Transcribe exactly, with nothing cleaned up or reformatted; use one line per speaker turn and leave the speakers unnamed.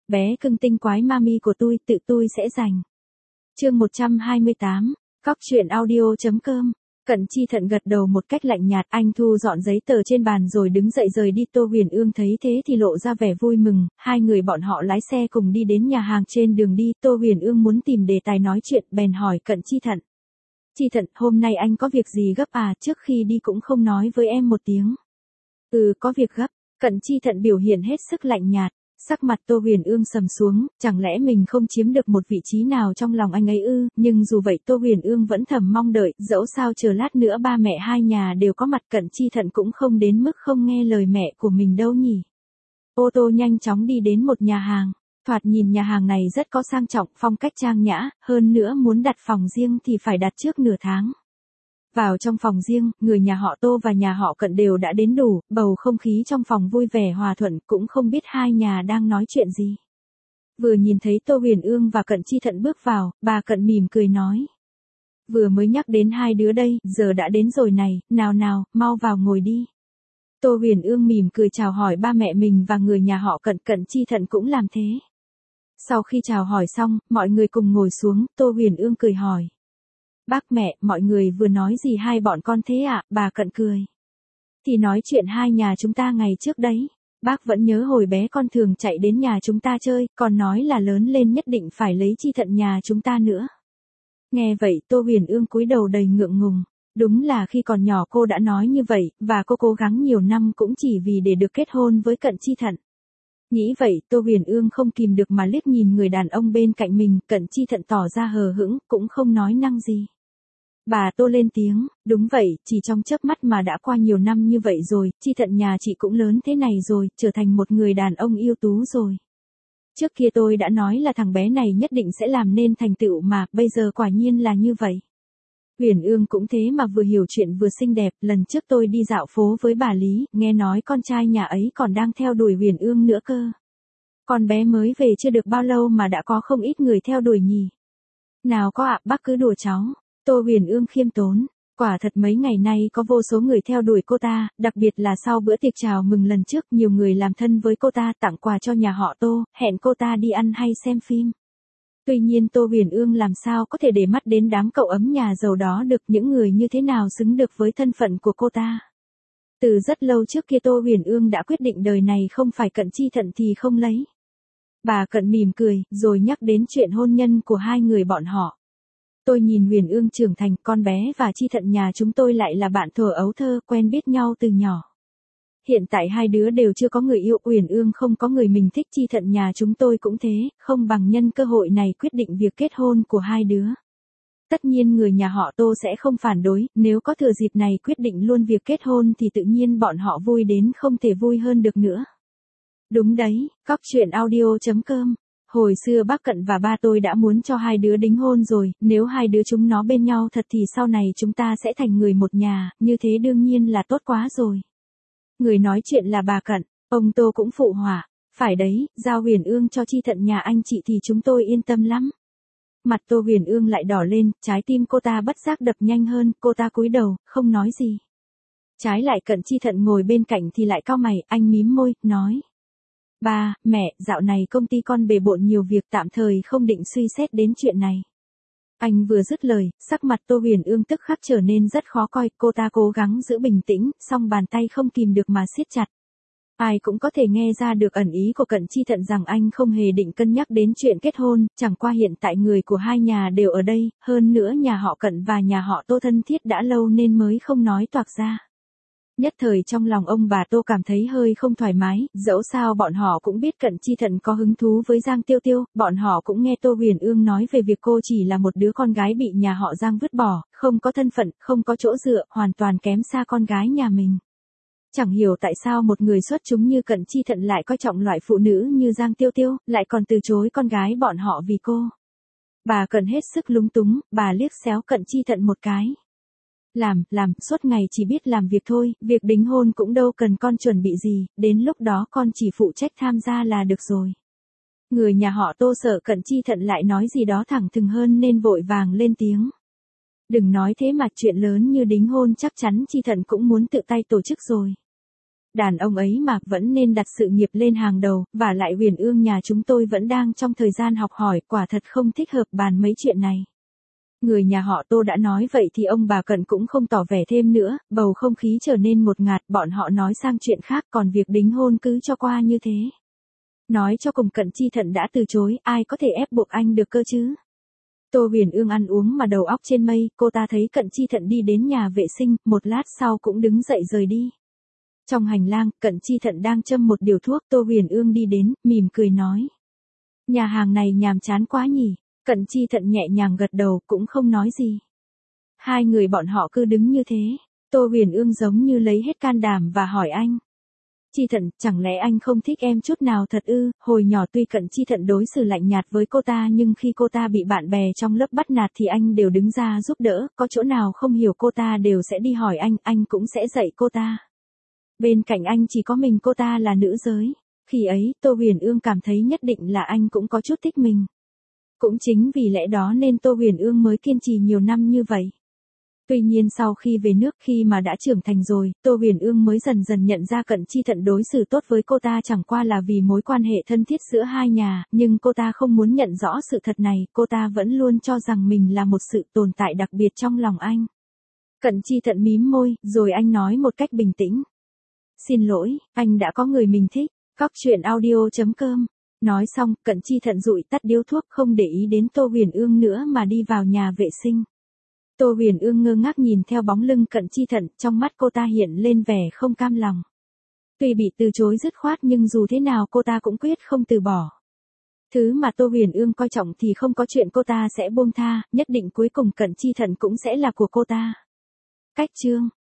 bé cưng tinh quái mami của tôi, tự tôi sẽ giành. Chương một trăm hai mươi tám, Cóc truyện audio chấm com. Cận Chi Thận gật đầu một cách lạnh nhạt, anh thu dọn giấy tờ trên bàn rồi đứng dậy rời đi. Tô Huyền Ương thấy thế thì lộ ra vẻ vui mừng, hai người bọn họ lái xe cùng đi đến nhà hàng. Trên đường đi, Tô Huyền Ương muốn tìm đề tài nói chuyện, bèn hỏi Cận Chi Thận. Chi Thận, hôm nay anh có việc gì gấp à, trước khi đi cũng không nói với em một tiếng. Ừ, có việc gấp. Cận Chi Thận biểu hiện hết sức lạnh nhạt. Sắc mặt Tô Huyền Ương sầm xuống, chẳng lẽ mình không chiếm được một vị trí nào trong lòng anh ấy ư? Nhưng dù vậy Tô Huyền Ương vẫn thầm mong đợi, dẫu sao chờ lát nữa ba mẹ hai nhà đều có mặt. Cận Chi Thận cũng không đến mức không nghe lời mẹ của mình đâu nhỉ. Ô tô nhanh chóng đi đến một nhà hàng. Thoạt nhìn nhà hàng này rất có sang trọng, phong cách trang nhã, hơn nữa muốn đặt phòng riêng thì phải đặt trước nửa tháng. Vào trong phòng riêng, người nhà họ Tô và nhà họ Cận đều đã đến đủ, bầu không khí trong phòng vui vẻ hòa thuận, cũng không biết hai nhà đang nói chuyện gì. Vừa nhìn thấy Tô Huyền Ương và Cận Chi Thận bước vào, bà Cận mỉm cười nói. Vừa mới nhắc đến hai đứa đây, giờ đã đến rồi này, nào nào, mau vào ngồi đi. Tô Huyền Ương mỉm cười chào hỏi ba mẹ mình và người nhà họ Cận. Cận Chi Thận cũng làm thế. Sau khi chào hỏi xong, mọi người cùng ngồi xuống, Tô Huyền Ương cười hỏi. Bác mẹ, mọi người vừa nói gì hai bọn con thế ạ? À? Bà Cận cười. Thì nói chuyện hai nhà chúng ta ngày trước đấy. Bác vẫn nhớ hồi bé con thường chạy đến nhà chúng ta chơi, còn nói là lớn lên nhất định phải lấy Chi Thận nhà chúng ta nữa. Nghe vậy Tô Huyền Ương cúi đầu đầy ngượng ngùng. Đúng là khi còn nhỏ cô đã nói như vậy, và cô cố gắng nhiều năm cũng chỉ vì để được kết hôn với Cận Chi Thận. Nghĩ vậy Tô Huyền Ương không kìm được mà liếc nhìn người đàn ông bên cạnh mình. Cận Chi Thận tỏ ra hờ hững, cũng không nói năng gì. Bà Tô lên tiếng, đúng vậy, chỉ trong chớp mắt mà đã qua nhiều năm như vậy rồi, Chi Thận nhà chị cũng lớn thế này rồi, trở thành một người đàn ông ưu tú rồi. Trước kia tôi đã nói là thằng bé này nhất định sẽ làm nên thành tựu mà, bây giờ quả nhiên là như vậy. Huyền Ương cũng thế mà vừa hiểu chuyện vừa xinh đẹp, lần trước tôi đi dạo phố với bà Lý, nghe nói con trai nhà ấy còn đang theo đuổi Huyền Ương nữa cơ. Con bé mới về chưa được bao lâu mà đã có không ít người theo đuổi nhỉ. Nào có ạ, bác cứ đùa cháu. Tô Huyền Ương khiêm tốn, quả thật mấy ngày nay có vô số người theo đuổi cô ta, đặc biệt là sau bữa tiệc chào mừng lần trước nhiều người làm thân với cô ta, tặng quà cho nhà họ Tô, hẹn cô ta đi ăn hay xem phim. Tuy nhiên Tô Huyền Ương làm sao có thể để mắt đến đám cậu ấm nhà giàu đó được, những người như thế nào xứng được với thân phận của cô ta. Từ rất lâu trước kia Tô Huyền Ương đã quyết định đời này không phải Cận Chi Thận thì không lấy. Bà Cận mỉm cười, rồi nhắc đến chuyện hôn nhân của hai người bọn họ. Tôi nhìn Huyền Ương trưởng thành, con bé và Chi Thận nhà chúng tôi lại là bạn thuở ấu thơ, quen biết nhau từ nhỏ. Hiện tại hai đứa đều chưa có người yêu, Huyền Ương không có người mình thích, Chi Thận nhà chúng tôi cũng thế, không bằng nhân cơ hội này quyết định việc kết hôn của hai đứa. Tất nhiên người nhà họ Tô sẽ không phản đối, nếu có thừa dịp này quyết định luôn việc kết hôn thì tự nhiên bọn họ vui đến không thể vui hơn được nữa. Đúng đấy, Cóc truyện audio chấm com. Hồi xưa bác Cận và ba tôi đã muốn cho hai đứa đính hôn rồi, nếu hai đứa chúng nó bên nhau thật thì sau này chúng ta sẽ thành người một nhà, như thế đương nhiên là tốt quá rồi. Người nói chuyện là bà Cận, ông Tô cũng phụ họa, phải đấy, giao Huyền Ương cho Chi Thận nhà anh chị thì chúng tôi yên tâm lắm. Mặt Tô Huyền Ương lại đỏ lên, trái tim cô ta bất giác đập nhanh hơn, cô ta cúi đầu, không nói gì. Trái lại Cận Chi Thận ngồi bên cạnh thì lại cau mày, anh mím môi, nói. Ba, mẹ, dạo này công ty con bề bộn nhiều việc, tạm thời không định suy xét đến chuyện này. Anh vừa dứt lời, sắc mặt Tô Huyền Ương tức khắc trở nên rất khó coi, cô ta cố gắng giữ bình tĩnh, song bàn tay không kìm được mà siết chặt. Ai cũng có thể nghe ra được ẩn ý của Cận Chi Thận rằng anh không hề định cân nhắc đến chuyện kết hôn, chẳng qua hiện tại người của hai nhà đều ở đây, hơn nữa nhà họ Cận và nhà họ Tô thân thiết đã lâu nên mới không nói toạc ra. Nhất thời trong lòng ông bà Tô cảm thấy hơi không thoải mái, dẫu sao bọn họ cũng biết Cận Chi Thận có hứng thú với Giang Tiêu Tiêu, bọn họ cũng nghe Tô Huyền Ương nói về việc cô chỉ là một đứa con gái bị nhà họ Giang vứt bỏ, không có thân phận, không có chỗ dựa, hoàn toàn kém xa con gái nhà mình. Chẳng hiểu tại sao một người xuất chúng như Cận Chi Thận lại coi trọng loại phụ nữ như Giang Tiêu Tiêu, lại còn từ chối con gái bọn họ vì cô. Bà Cận hết sức lúng túng, bà liếc xéo Cận Chi Thận một cái. Làm, làm, suốt ngày chỉ biết làm việc thôi, việc đính hôn cũng đâu cần con chuẩn bị gì, đến lúc đó con chỉ phụ trách tham gia là được rồi. Người nhà họ Tô sợ Cận Chi Thận lại nói gì đó thẳng thừng hơn nên vội vàng lên tiếng. Đừng nói thế mà chuyện lớn như đính hôn chắc chắn Chi Thận cũng muốn tự tay tổ chức rồi. Đàn ông ấy mà vẫn nên đặt sự nghiệp lên hàng đầu, và lại Huyền Ương nhà chúng tôi vẫn đang trong thời gian học hỏi, quả thật không thích hợp bàn mấy chuyện này. Người nhà họ Tô đã nói vậy thì ông bà Cận cũng không tỏ vẻ thêm nữa, bầu không khí trở nên ngột ngạt, bọn họ nói sang chuyện khác, còn việc đính hôn cứ cho qua như thế. Nói cho cùng Cận Chi Thận đã từ chối, ai có thể ép buộc anh được cơ chứ. Tô Huyền Ương ăn uống mà đầu óc trên mây, cô ta thấy Cận Chi Thận đi đến nhà vệ sinh, một lát sau cũng đứng dậy rời đi. Trong hành lang, Cận Chi Thận đang châm một điều thuốc, Tô Huyền Ương đi đến, mỉm cười nói. Nhà hàng này nhàm chán quá nhỉ. Cận Chi Thận nhẹ nhàng gật đầu, cũng không nói gì. Hai người bọn họ cứ đứng như thế. Tô Huyền Ương giống như lấy hết can đảm và hỏi anh. Chi Thận, chẳng lẽ anh không thích em chút nào thật ư? Hồi nhỏ tuy Cận Chi Thận đối xử lạnh nhạt với cô ta, nhưng khi cô ta bị bạn bè trong lớp bắt nạt thì anh đều đứng ra giúp đỡ, có chỗ nào không hiểu cô ta đều sẽ đi hỏi anh, anh cũng sẽ dạy cô ta. Bên cạnh anh chỉ có mình cô ta là nữ giới. Khi ấy, Tô Huyền Ương cảm thấy nhất định là anh cũng có chút thích mình. Cũng chính vì lẽ đó nên Tô Huyền Ương mới kiên trì nhiều năm như vậy. Tuy nhiên sau khi về nước, khi mà đã trưởng thành rồi, Tô Huyền Ương mới dần dần nhận ra Cận Chi Thận đối xử tốt với cô ta chẳng qua là vì mối quan hệ thân thiết giữa hai nhà, nhưng cô ta không muốn nhận rõ sự thật này, cô ta vẫn luôn cho rằng mình là một sự tồn tại đặc biệt trong lòng anh. Cận Chi Thận mím môi, rồi anh nói một cách bình tĩnh. Xin lỗi, anh đã có người mình thích. Cóc truyện audio chấm com. Nói xong, Cận Chi Thận dụi tắt điếu thuốc, không để ý đến Tô Huyền Ương nữa mà đi vào nhà vệ sinh. Tô Huyền Ương ngơ ngác nhìn theo bóng lưng Cận Chi Thận, trong mắt cô ta hiện lên vẻ không cam lòng. Tuy bị từ chối dứt khoát nhưng dù thế nào cô ta cũng quyết không từ bỏ. Thứ mà Tô Huyền Ương coi trọng thì không có chuyện cô ta sẽ buông tha, nhất định cuối cùng Cận Chi Thận cũng sẽ là của cô ta. Cách chương